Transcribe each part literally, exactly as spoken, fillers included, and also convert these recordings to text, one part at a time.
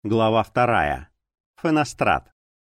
Глава вторая. Фенострат.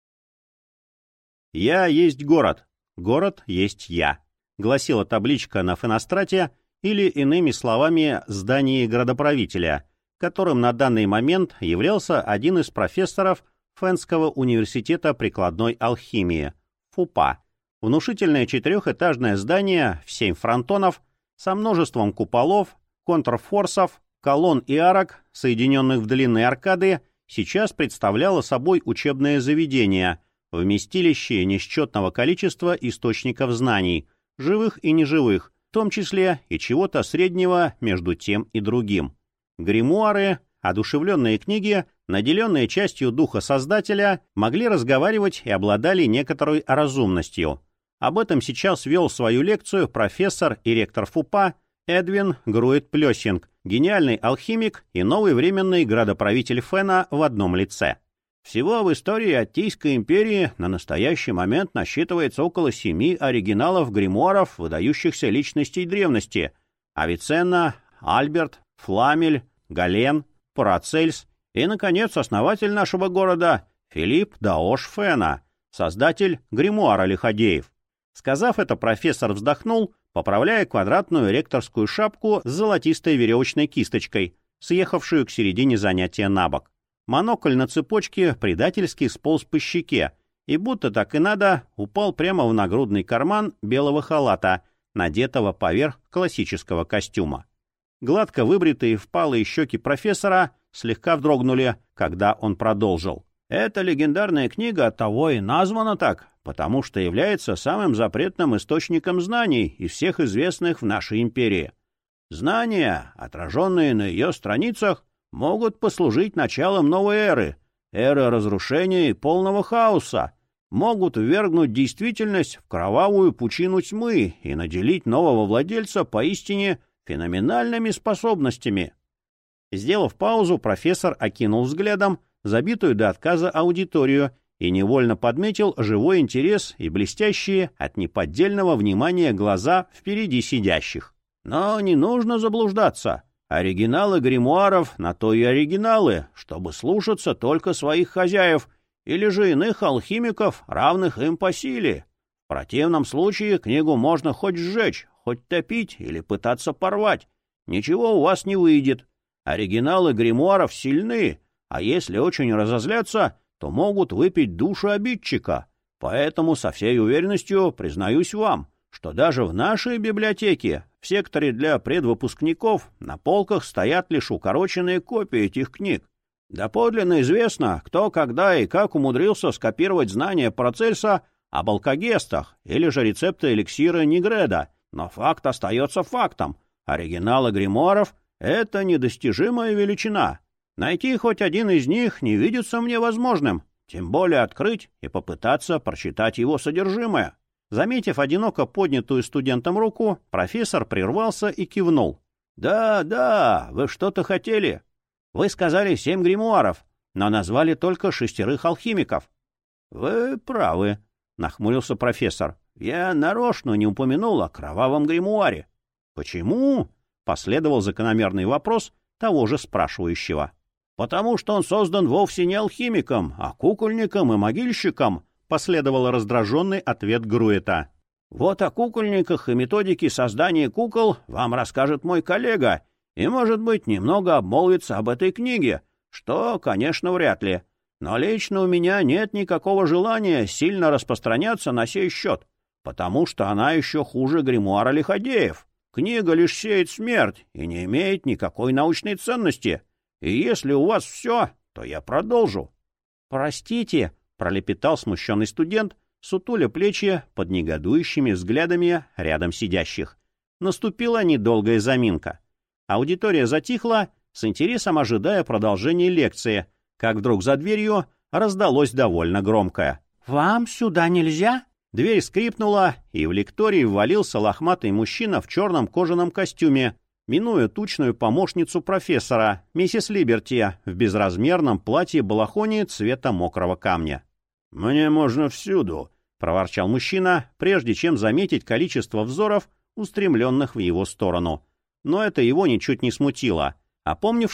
«Я есть город, город есть я», — гласила табличка на Фенострате, или, иными словами, здании градоправителя, которым на данный момент являлся один из профессоров Фенского университета прикладной алхимии, ФУПА. Внушительное четырехэтажное здание в семь фронтонов со множеством куполов, контрфорсов, колонн и арок, соединенных в длинные аркады, сейчас представляло собой учебное заведение, вместилище несчетного количества источников знаний, живых и неживых, в том числе и чего-то среднего между тем и другим. Гримуары, одушевленные книги, наделенные частью духа Создателя, могли разговаривать и обладали некоторой разумностью. Об этом сейчас вел свою лекцию профессор и ректор ФУПА Эдвин Грует-Плёссинг, гениальный алхимик и новый временный градоправитель Фена в одном лице. Всего в истории Аттийской империи на настоящий момент насчитывается около семи оригиналов гримуаров выдающихся личностей древности: Авиценна, Альберт, Фламель, Гален, Парацельс и, наконец, основатель нашего города Филипп Даош Фена, создатель гримуара Лиходеев. Сказав это, профессор вздохнул, поправляя квадратную ректорскую шапку с золотистой веревочной кисточкой, съехавшую к середине занятия на бок. Монокль на цепочке предательски сполз по щеке и, будто так и надо, упал прямо в нагрудный карман белого халата, надетого поверх классического костюма. Гладко выбритые впалые щеки профессора слегка вздрогнули, когда он продолжил. «Эта легендарная книга оттого и названа так, потому что является самым запретным источником знаний из всех известных в нашей империи. Знания, отраженные на ее страницах, могут послужить началом новой эры, эры разрушения и полного хаоса, могут ввергнуть действительность в кровавую пучину тьмы и наделить нового владельца поистине феноменальными способностями». Сделав паузу, профессор окинул взглядом забитую до отказа аудиторию и невольно подметил живой интерес и блестящие от неподдельного внимания глаза впереди сидящих. Но не нужно заблуждаться. Оригиналы гримуаров на то и оригиналы, чтобы слушаться только своих хозяев или же иных алхимиков, равных им по силе. В противном случае книгу можно хоть сжечь, хоть топить или пытаться порвать. Ничего у вас не выйдет. Оригиналы гримуаров сильны, а если очень разозлятся, то могут выпить душу обидчика. Поэтому со всей уверенностью признаюсь вам, что даже в нашей библиотеке, в секторе для предвыпускников, на полках стоят лишь укороченные копии этих книг. Доподлинно известно, кто, когда и как умудрился скопировать знания Парацельса об алкогестах или же рецепты эликсира Нигреда, но факт остается фактом. Оригиналы гримуаров — это недостижимая величина. Найти хоть один из них не видится мне возможным, тем более открыть и попытаться прочитать его содержимое. Заметив одиноко поднятую студентом руку, профессор прервался и кивнул. «Да, да, вы что-то хотели. Вы сказали семь гримуаров, но назвали только шестерых алхимиков». «Вы правы», — нахмурился профессор. «Я нарочно не упомянул о кровавом гримуаре». «Почему?» — последовал закономерный вопрос того же спрашивающего. «Потому что он создан вовсе не алхимиком, а кукольником и могильщиком», — последовал раздраженный ответ Груэта. «Вот о кукольниках и методике создания кукол вам расскажет мой коллега и, может быть, немного обмолвится об этой книге, что, конечно, вряд ли. Но лично у меня нет никакого желания сильно распространяться на сей счет, потому что она еще хуже гримуара Лиходеев. Книга лишь сеет смерть и не имеет никакой научной ценности. И если у вас все, то я продолжу». «Простите», — пролепетал смущенный студент, сутуля плечи под негодующими взглядами рядом сидящих. Наступила недолгая заминка. Аудитория затихла, с интересом ожидая продолжения лекции, как вдруг за дверью раздалось довольно громкое: «Вам сюда нельзя?» Дверь скрипнула, и в лекторий ввалился лохматый мужчина в черном кожаном костюме, минуя тучную помощницу профессора, миссис Либерти, в безразмерном платье-балахоне цвета мокрого камня. «Мне можно всюду», — проворчал мужчина, прежде чем заметить количество взоров, устремленных в его сторону. Но это его ничуть не смутило. Опомнившись,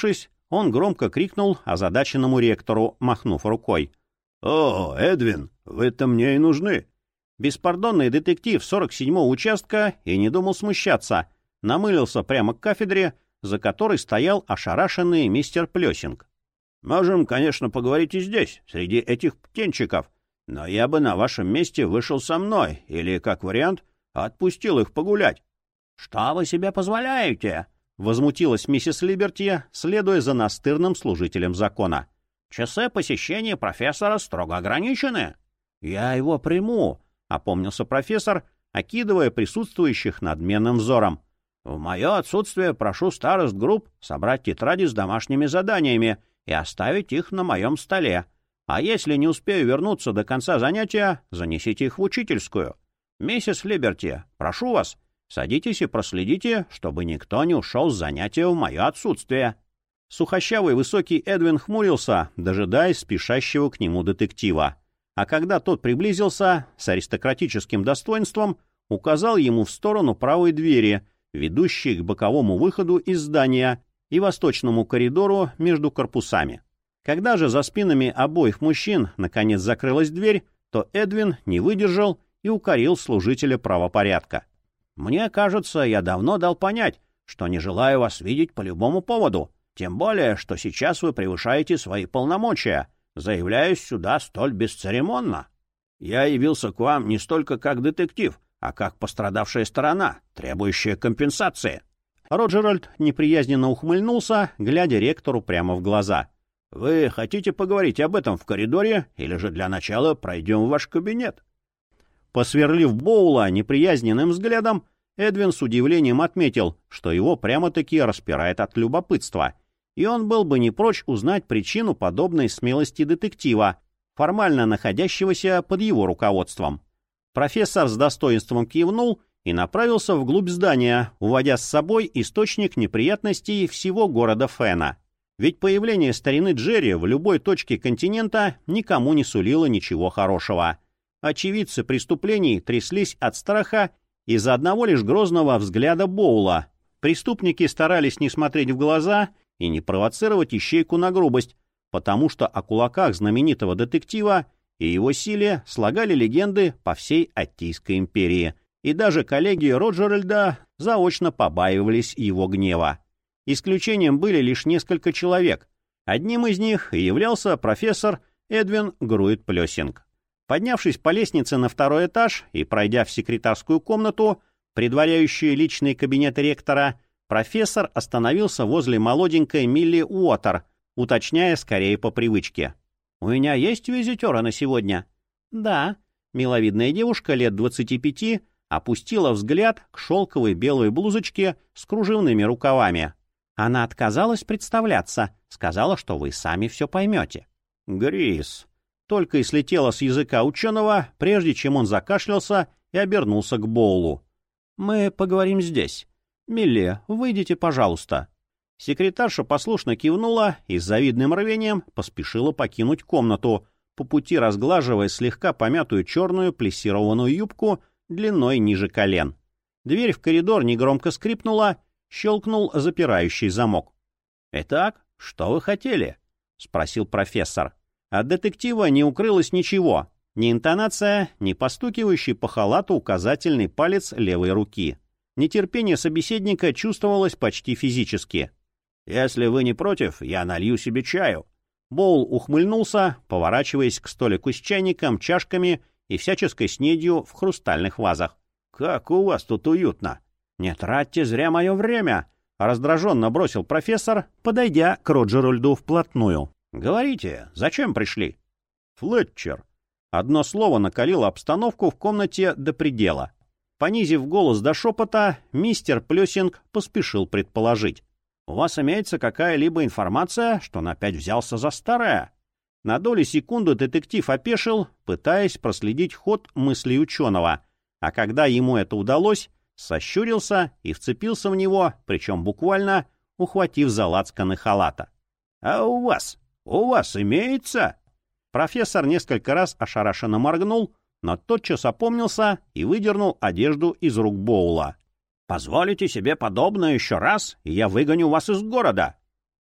он громко крикнул озадаченному ректору, махнув рукой. «О, Эдвин, вы-то мне и нужны!» Беспардонный детектив сорок седьмого участка и не думал смущаться, намылился прямо к кафедре, за которой стоял ошарашенный мистер Плесинг. «Можем, конечно, поговорить и здесь, среди этих птенчиков, но я бы на вашем месте вышел со мной, или, как вариант, отпустил их погулять». «Что вы себе позволяете?» — возмутилась миссис Либерти, следуя за настырным служителем закона. «Часы посещения профессора строго ограничены». «Я его приму», — опомнился профессор, окидывая присутствующих надменным взором. «В мое отсутствие прошу старост групп собрать тетради с домашними заданиями и оставить их на моем столе. А если не успею вернуться до конца занятия, занесите их в учительскую. Миссис Либерти, прошу вас, садитесь и проследите, чтобы никто не ушел с занятия в мое отсутствие». Сухощавый высокий Эдвин хмурился, дожидаясь спешащего к нему детектива. А когда тот приблизился, с аристократическим достоинством указал ему в сторону правой двери, ведущей к боковому выходу из здания и восточному коридору между корпусами. Когда же за спинами обоих мужчин наконец закрылась дверь, то Эдвин не выдержал и укорил служителя правопорядка. «Мне кажется, я давно дал понять, что не желаю вас видеть по любому поводу, тем более, что сейчас вы превышаете свои полномочия, заявляясь сюда столь бесцеремонно. Я явился к вам не столько как детектив, а как пострадавшая сторона, требующая компенсации». Роджеральд неприязненно ухмыльнулся, глядя ректору прямо в глаза. «Вы хотите поговорить об этом в коридоре, или же для начала пройдем в ваш кабинет?» Посверлив Боула неприязненным взглядом, Эдвин с удивлением отметил, что его прямо-таки распирает от любопытства, и он был бы не прочь узнать причину подобной смелости детектива, формально находящегося под его руководством. Профессор с достоинством кивнул и направился вглубь здания, уводя с собой источник неприятностей всего города Фена. Ведь появление старины Джерри в любой точке континента никому не сулило ничего хорошего. Очевидцы преступлений тряслись от страха из-за одного лишь грозного взгляда Боула. Преступники старались не смотреть в глаза и не провоцировать ищейку на грубость, потому что о кулаках знаменитого детектива и его силе слагали легенды по всей Аттийской империи, и даже коллеги Роджеральда заочно побаивались его гнева. Исключением были лишь несколько человек. Одним из них являлся профессор Эдвин Груит-Плесинг. Поднявшись по лестнице на второй этаж и пройдя в секретарскую комнату, предваряющую личный кабинет ректора, профессор остановился возле молоденькой Милли Уотер, уточняя скорее по привычке. «У меня есть визитеры на сегодня?» «Да». Миловидная девушка лет двадцати пяти опустила взгляд к шелковой белой блузочке с кружевными рукавами. Она отказалась представляться, сказала, что вы сами все поймете. «Грис». Только и слетело с языка ученого, прежде чем он закашлялся и обернулся к Боулу. «Мы поговорим здесь. Милли, выйдите, пожалуйста». Секретарша послушно кивнула и с завидным рвением поспешила покинуть комнату, по пути разглаживая слегка помятую черную плессированную юбку длиной ниже колен. Дверь в коридор негромко скрипнула, щелкнул запирающий замок. «Итак, что вы хотели?» — спросил профессор. От детектива не укрылось ничего, ни интонация, ни постукивающий по халату указательный палец левой руки. Нетерпение собеседника чувствовалось почти физически. «Если вы не против, я налью себе чаю». Боул ухмыльнулся, поворачиваясь к столику с чайником, чашками и всяческой снедью в хрустальных вазах. «Как у вас тут уютно!» «Не тратьте зря мое время!» — раздраженно бросил профессор, подойдя к Роджеральду вплотную. «Говорите, зачем пришли?» «Флетчер». Одно слово накалило обстановку в комнате до предела. Понизив голос до шепота, мистер Плесинг поспешил предположить. «У вас имеется какая-либо информация, что он опять взялся за старое?» На долю секунды детектив опешил, пытаясь проследить ход мыслей ученого, а когда ему это удалось, сощурился и вцепился в него, причем буквально ухватив за лацканы халата. «А у вас? У вас имеется?» Профессор несколько раз ошарашенно моргнул, но тотчас опомнился и выдернул одежду из рук Боула. «Позволите себе подобное еще раз, и я выгоню вас из города».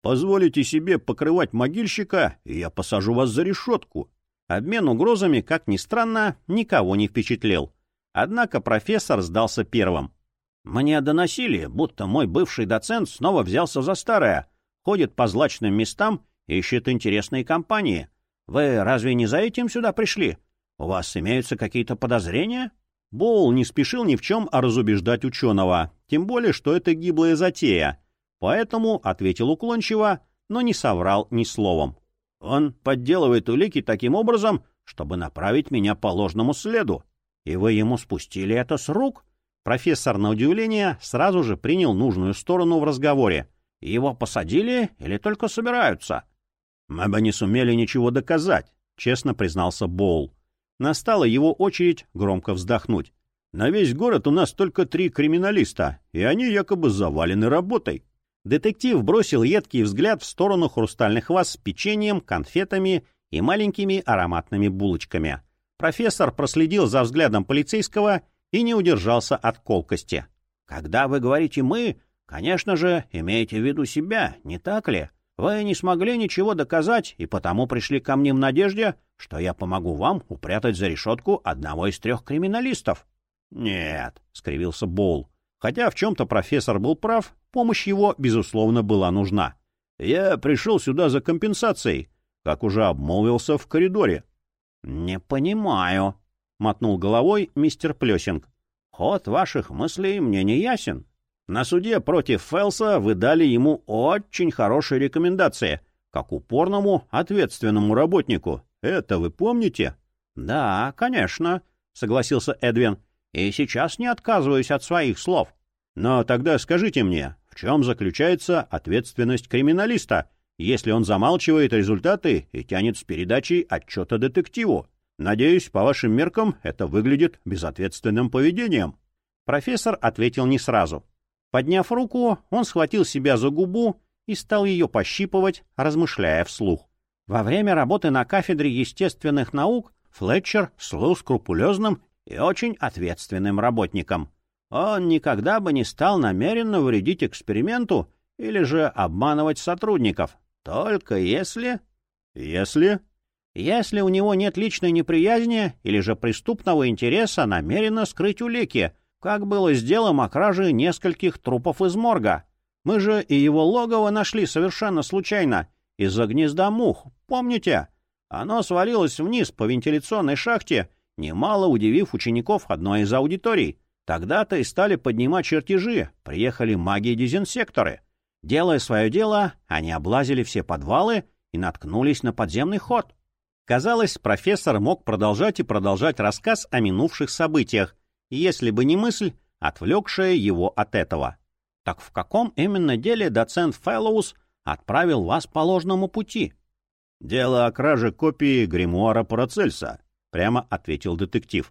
Позволите себе покрывать могильщика, и я посажу вас за решетку». Обмен угрозами, как ни странно, никого не впечатлил. Однако профессор сдался первым. «Мне доносили, будто мой бывший доцент снова взялся за старое, ходит по злачным местам, ищет интересные компании. Вы разве не за этим сюда пришли? У вас имеются какие-то подозрения?» Боул не спешил ни в чем разубеждать ученого, тем более, что это гиблая затея. Поэтому ответил уклончиво, но не соврал ни словом. «Он подделывает улики таким образом, чтобы направить меня по ложному следу. И вы ему спустили это с рук?» Профессор, на удивление, сразу же принял нужную сторону в разговоре. «Его посадили или только собираются?» «Мы бы не сумели ничего доказать», — честно признался Боул. Настала его очередь громко вздохнуть. «На весь город у нас только три криминалиста, и они якобы завалены работой». Детектив бросил едкий взгляд в сторону хрустальных ваз с печеньем, конфетами и маленькими ароматными булочками. Профессор проследил за взглядом полицейского и не удержался от колкости. «Когда вы говорите «мы», конечно же, имеете в виду себя, не так ли? Вы не смогли ничего доказать и потому пришли ко мне в надежде, что я помогу вам упрятать за решетку одного из трех криминалистов». «Нет», — скривился Боул. Хотя в чем-то профессор был прав, помощь его, безусловно, была нужна. «Я пришел сюда за компенсацией, как уже обмолвился в коридоре». «Не понимаю», — мотнул головой мистер Плесинг. «Ход ваших мыслей мне не ясен. На суде против Фелса вы дали ему очень хорошие рекомендации, как упорному, ответственному работнику. Это вы помните?» «Да, конечно», — согласился Эдвин. «И сейчас не отказываюсь от своих слов». «Но тогда скажите мне, в чем заключается ответственность криминалиста, если он замалчивает результаты и тянет с передачей отчета детективу? Надеюсь, по вашим меркам, это выглядит безответственным поведением». Профессор ответил не сразу. Подняв руку, он схватил себя за губу и стал ее пощипывать, размышляя вслух. Во время работы на кафедре естественных наук Флетчер слыл скрупулезным и очень ответственным работником. Он никогда бы не стал намеренно вредить эксперименту или же обманывать сотрудников, только если... Если... Если у него нет личной неприязни или же преступного интереса намеренно скрыть улики, как было с делом о краже нескольких трупов из морга. Мы же и его логово нашли совершенно случайно, из-за гнезда мух, помните? Оно свалилось вниз по вентиляционной шахте, немало удивив учеников одной из аудиторий. Тогда-то и стали поднимать чертежи, приехали маги-дезинсекторы. Делая свое дело, они облазили все подвалы и наткнулись на подземный ход. Казалось, профессор мог продолжать и продолжать рассказ о минувших событиях, если бы не мысль, отвлекшая его от этого. Так в каком именно деле доцент Фэллоус отправил вас по ложному пути? — Дело о краже копии гримуара Парацельса, — прямо ответил детектив.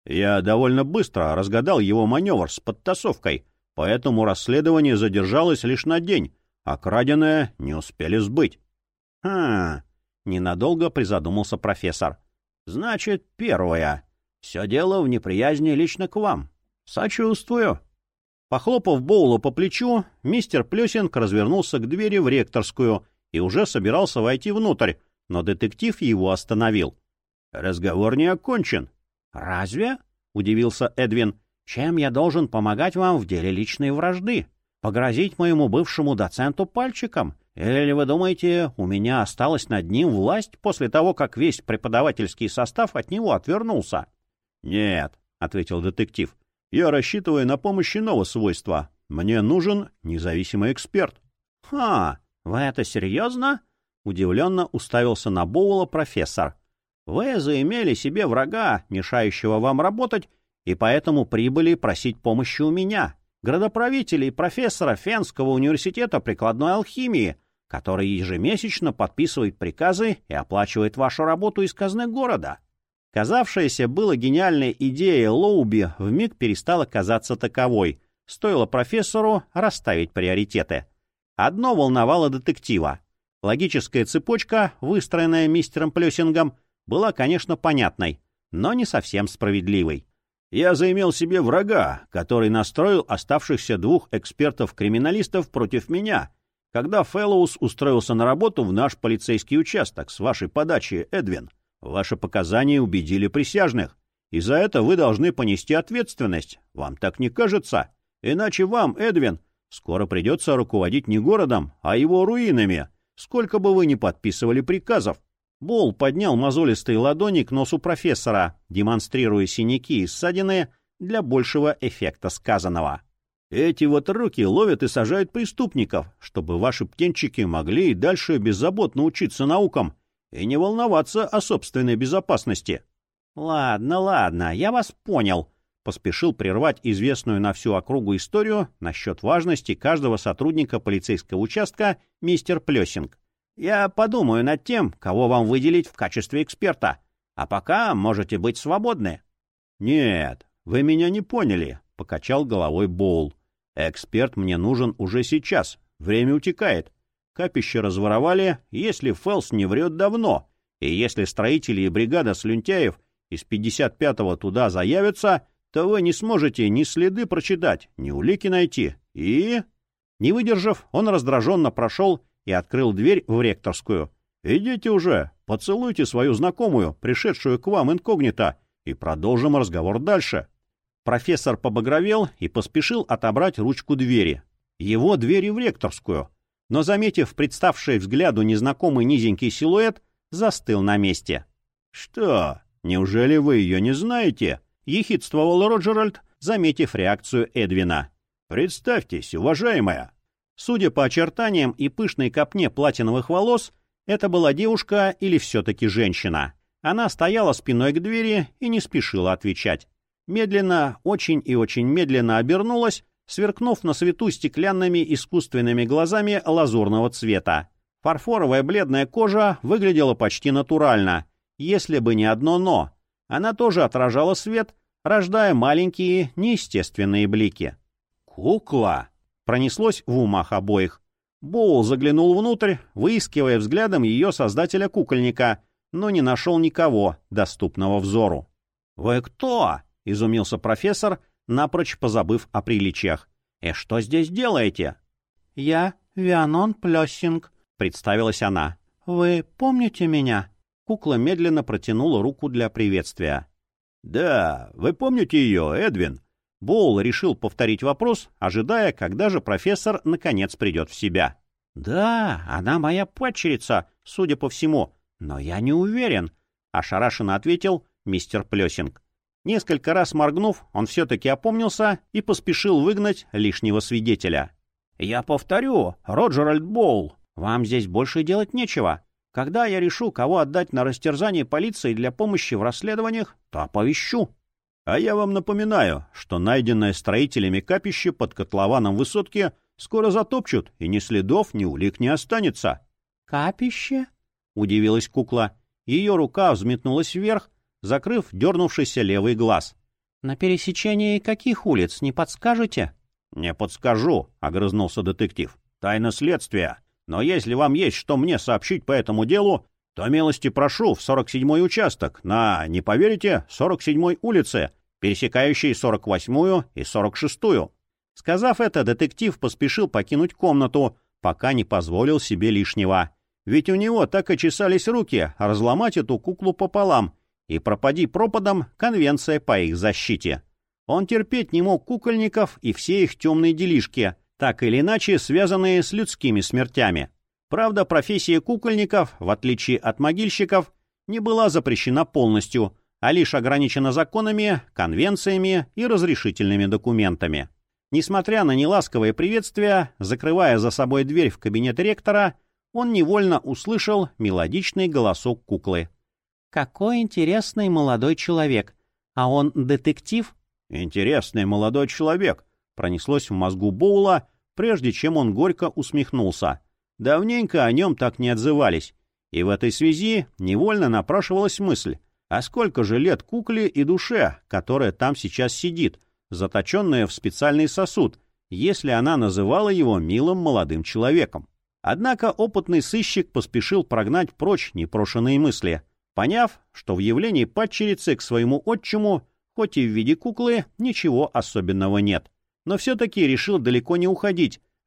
Я довольно быстро разгадал его маневр с подтасовкой, поэтому расследование задержалось лишь на день, а краденое не успели сбыть. — Хм... — ненадолго призадумался профессор. — Значит, первое. Все дело в неприязни лично к вам. Сочувствую. Похлопав Боула по плечу, мистер Плесинг развернулся к двери в ректорскую и уже собирался войти внутрь, но детектив его остановил. — Разговор не окончен. — Разве? — удивился Эдвин. — Чем я должен помогать вам в деле личной вражды? Погрозить моему бывшему доценту пальчиком? Или вы думаете, у меня осталась над ним власть после того, как весь преподавательский состав от него отвернулся? — Нет, — ответил детектив. — Я рассчитываю на помощь иного свойства. Мне нужен независимый эксперт. — Ха, вы это серьезно? — удивленно уставился на Боула профессор. — Вы заимели себе врага, мешающего вам работать, и поэтому прибыли просить помощи у меня, градоправителя и профессора Фенского университета прикладной алхимии, который ежемесячно подписывает приказы и оплачивает вашу работу из казны города. Казавшаяся была гениальная идея Лоуби вмиг перестала казаться таковой, стоило профессору расставить приоритеты. Одно волновало детектива. Логическая цепочка, выстроенная мистером Плесингом, была, конечно, понятной, но не совсем справедливой. Я заимел себе врага, который настроил оставшихся двух экспертов-криминалистов против меня, Когда Фэллоус устроился на работу в наш полицейский участок с вашей подачи, Эдвин, ваши показания убедили присяжных, и за это вы должны понести ответственность. Вам так не кажется? Иначе вам, Эдвин, скоро придется руководить не городом, а его руинами, сколько бы вы ни подписывали приказов. Боул поднял мозолистые ладони к носу профессора, демонстрируя синяки и ссадины для большего эффекта сказанного. Эти вот руки ловят и сажают преступников, чтобы ваши птенчики могли и дальше беззаботно учиться наукам и не волноваться о собственной безопасности. — Ладно, ладно, я вас понял, — поспешил прервать известную на всю округу историю насчет важности каждого сотрудника полицейского участка мистер Плессинг. Я подумаю над тем, кого вам выделить в качестве эксперта, а пока можете быть свободны. — Нет, вы меня не поняли, — покачал головой Боул. Эксперт мне нужен уже сейчас. Время утекает. Капище разворовали, если Фэлс не врет давно. И если строители и бригада слюнтяев из пятьдесят пятого туда заявятся, то вы не сможете ни следы прочитать, ни улики найти. И... Не выдержав, он раздраженно прошел и открыл дверь в ректорскую. «Идите уже, поцелуйте свою знакомую, пришедшую к вам инкогнито, и продолжим разговор дальше». Профессор побагровел и поспешил отобрать ручку двери. Его двери в ректорскую. Но, заметив представший взгляду незнакомый низенький силуэт, застыл на месте. — Что, неужели вы ее не знаете? — ехидствовал Роджеральд, заметив реакцию Эдвина. — Представьтесь, уважаемая. Судя по очертаниям и пышной копне платиновых волос, это была девушка или все-таки женщина. Она стояла спиной к двери и не спешила отвечать. Медленно, очень и очень медленно обернулась, сверкнув на свету стеклянными искусственными глазами лазурного цвета. Фарфоровая бледная кожа выглядела почти натурально, если бы не одно «но». Она тоже отражала свет, рождая маленькие неестественные блики. «Кукла!» — пронеслось в умах обоих. Боул заглянул внутрь, выискивая взглядом ее создателя-кукольника, но не нашел никого, доступного взору. «Вы кто?» — изумился профессор, напрочь позабыв о приличиях. — И что здесь делаете? — Я Вианон Плессинг, — представилась она. — Вы помните меня? Кукла медленно протянула руку для приветствия. — Да, вы помните ее, Эдвин? Боул решил повторить вопрос, ожидая, когда же профессор наконец придет в себя. — Да, она моя падчерица, судя по всему, но я не уверен, — ошарашенно ответил мистер Плессинг. Несколько раз моргнув, он все-таки опомнился и поспешил выгнать лишнего свидетеля. — Я повторю, Роджеральд Боул, вам здесь больше делать нечего. Когда я решу, кого отдать на растерзание полиции для помощи в расследованиях, то оповещу. А я вам напоминаю, что найденное строителями капище под котлованом высотки скоро затопчут, и ни следов, ни улик не останется. — Капище? — удивилась кукла. Ее рука взметнулась вверх, закрыв дернувшийся левый глаз. — На пересечении каких улиц, не подскажете? — Не подскажу, — огрызнулся детектив. — Тайна следствия. Но если вам есть что мне сообщить по этому делу, то милости прошу в сорок седьмой участок на, не поверите, сорок седьмой улице, пересекающей сорок восьмую и сорок шестую. Сказав это, детектив поспешил покинуть комнату, пока не позволил себе лишнего. Ведь у него так и чесались руки разломать эту куклу пополам, и пропади пропадом конвенция по их защите. Он терпеть не мог кукольников и все их темные делишки, так или иначе связанные с людскими смертями. Правда, профессия кукольников, в отличие от могильщиков, не была запрещена полностью, а лишь ограничена законами, конвенциями и разрешительными документами. Несмотря на неласковые приветствия, закрывая за собой дверь в кабинет ректора, он невольно услышал мелодичный голосок куклы. «Какой интересный молодой человек! А он детектив?» «Интересный молодой человек!» пронеслось в мозгу Боула, прежде чем он горько усмехнулся. Давненько о нем так не отзывались, и в этой связи невольно напрашивалась мысль, а сколько же лет кукле и душе, которая там сейчас сидит, заточенная в специальный сосуд, если она называла его милым молодым человеком. Однако опытный сыщик поспешил прогнать прочь непрошенные мысли, поняв, что в явлении падчерицы к своему отчиму, хоть и в виде куклы, ничего особенного нет. Но все-таки решил далеко не уходить,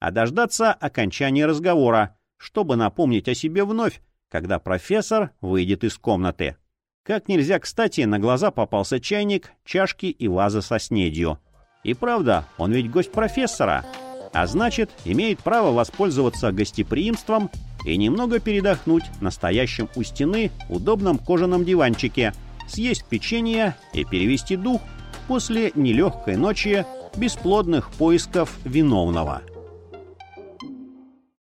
а дождаться окончания разговора, чтобы напомнить о себе вновь, когда профессор выйдет из комнаты. Как нельзя кстати, на глаза попался чайник, чашки и ваза со снедью. И правда, он ведь гость профессора, а значит, имеет право воспользоваться гостеприимством и немного передохнуть на стоящем у стены удобном кожаном диванчике, съесть печенье и перевести дух после нелегкой ночи бесплодных поисков виновного.